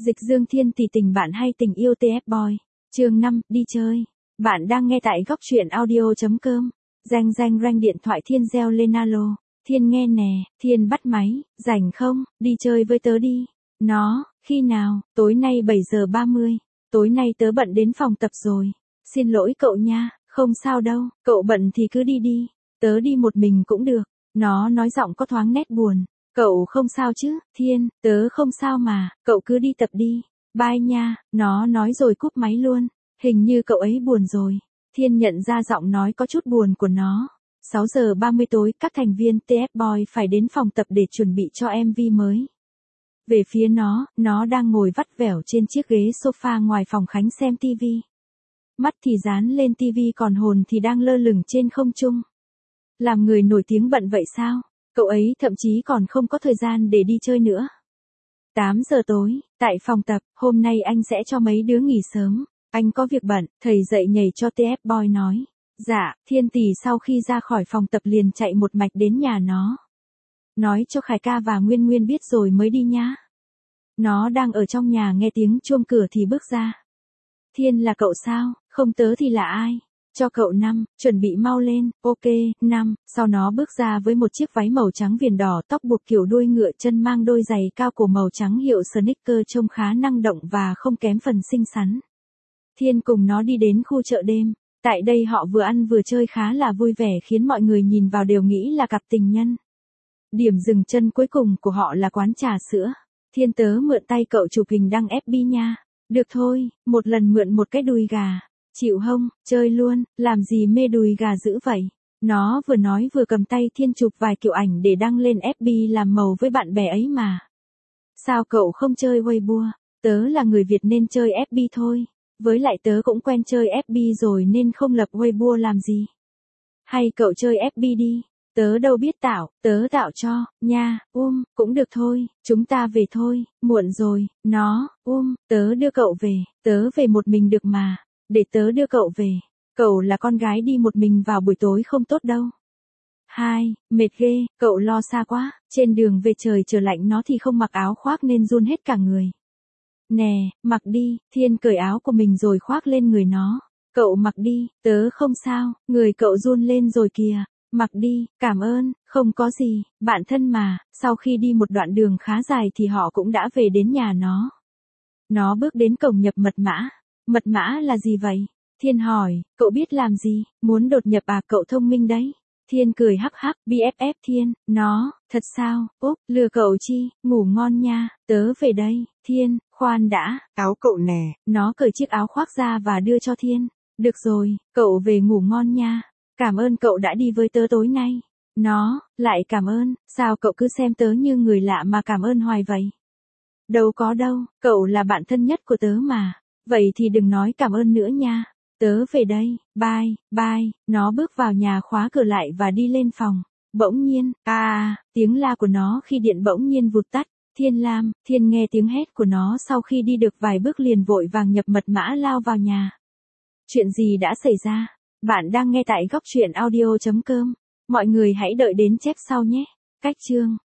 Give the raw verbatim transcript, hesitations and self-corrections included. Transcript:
Dịch Dương Thiên tỷ tình bạn hay tình yêu tê ép Boy. Chương năm, đi chơi. Bạn đang nghe tại góc truyện audio chấm com. Ranh ranh ranh điện thoại Thiên reo lên alo. Thiên nghe nè, Thiên bắt máy, rảnh không, đi chơi với tớ đi. Nó, khi nào, tối nay bảy giờ ba mươi. Tối nay tớ bận đến phòng tập rồi. Xin lỗi cậu nha, không sao đâu, cậu bận thì cứ đi đi. Tớ đi một mình cũng được. Nó nói giọng có thoáng nét buồn. Cậu không sao chứ, Thiên, tớ không sao mà, cậu cứ đi tập đi. Bye nha, nó nói rồi cúp máy luôn. Hình như cậu ấy buồn rồi. Thiên nhận ra giọng nói có chút buồn của nó. sáu giờ ba mươi tối, các thành viên tê ép Boy phải đến phòng tập để chuẩn bị cho em vê mới. Về phía nó, nó đang ngồi vắt vẻo trên chiếc ghế sofa ngoài phòng Khánh xem tivi. Mắt thì dán lên tivi còn hồn thì đang lơ lửng trên không trung. Làm người nổi tiếng bận vậy sao? Cậu ấy thậm chí còn không có thời gian để đi chơi nữa. tám giờ tối, tại phòng tập, hôm nay anh sẽ cho mấy đứa nghỉ sớm. Anh có việc bận, thầy dậy nhảy cho tê ép Boy nói. Dạ, Thiên tỷ sau khi ra khỏi phòng tập liền chạy một mạch đến nhà nó. Nói cho Khải ca và Nguyên Nguyên biết rồi mới đi nhá. Nó đang ở trong nhà nghe tiếng chuông cửa thì bước ra. Thiên là cậu sao, không tớ thì là ai? Cho cậu năm, chuẩn bị mau lên, ok, năm, sau nó bước ra với một chiếc váy màu trắng viền đỏ tóc buộc kiểu đuôi ngựa chân mang đôi giày cao cổ màu trắng hiệu sneaker trông khá năng động và không kém phần xinh xắn. Thiên cùng nó đi đến khu chợ đêm, tại đây họ vừa ăn vừa chơi khá là vui vẻ khiến mọi người nhìn vào đều nghĩ là cặp tình nhân. Điểm dừng chân cuối cùng của họ là quán trà sữa. Thiên tớ mượn tay cậu chụp hình đăng ép bê nha. Được thôi, một lần mượn một cái đùi gà. Chịu hông, chơi luôn, làm gì mê đùi gà dữ vậy? Nó vừa nói vừa cầm tay Thiên chụp vài kiểu ảnh để đăng lên ép bê làm màu với bạn bè ấy mà. Sao cậu không chơi Weibo? Tớ là người Việt nên chơi ép bê thôi. Với lại tớ cũng quen chơi ép bê rồi nên không lập Weibo làm gì. Hay cậu chơi ép bê đi. Tớ đâu biết tạo, tớ tạo cho, nha, um, cũng được thôi, chúng ta về thôi, muộn rồi, nó, um, tớ đưa cậu về, tớ về một mình được mà. Để tớ đưa cậu về. Cậu là con gái đi một mình vào buổi tối không tốt đâu. Hai, mệt ghê, cậu lo xa quá. Trên đường về trời trở lạnh nó thì không mặc áo khoác nên run hết cả người. Nè, mặc đi, Thiên cởi áo của mình rồi khoác lên người nó. Cậu mặc đi, tớ không sao, người cậu run lên rồi kìa. Mặc đi, cảm ơn, không có gì, bạn thân mà. Sau khi đi một đoạn đường khá dài thì họ cũng đã về đến nhà nó. Nó bước đến cổng nhập mật mã. Mật mã là gì vậy? Thiên hỏi, cậu biết làm gì, muốn đột nhập à, cậu thông minh đấy. Thiên cười hắc hắc, bê ép ép Thiên, nó, thật sao, úp, lừa cậu chi, ngủ ngon nha, tớ về đây. Thiên, khoan đã, áo cậu nè. Nó cởi chiếc áo khoác ra và đưa cho Thiên. Được rồi, cậu về ngủ ngon nha. Cảm ơn cậu đã đi với tớ tối nay. Nó, lại cảm ơn, sao cậu cứ xem tớ như người lạ mà cảm ơn hoài vậy? Đâu có đâu, cậu là bạn thân nhất của tớ mà. Vậy thì đừng nói cảm ơn nữa nha. Tớ về đây, bye, bye. Nó bước vào nhà khóa cửa lại và đi lên phòng. Bỗng nhiên, à, tiếng la của nó khi điện bỗng nhiên vụt tắt. Thiên Lam, Thiên nghe tiếng hét của nó sau khi đi được vài bước liền vội vàng nhập mật mã lao vào nhà. Chuyện gì đã xảy ra? Bạn đang nghe tại góc truyện audio chấm com. Mọi người hãy đợi đến chép sau nhé. Cách chương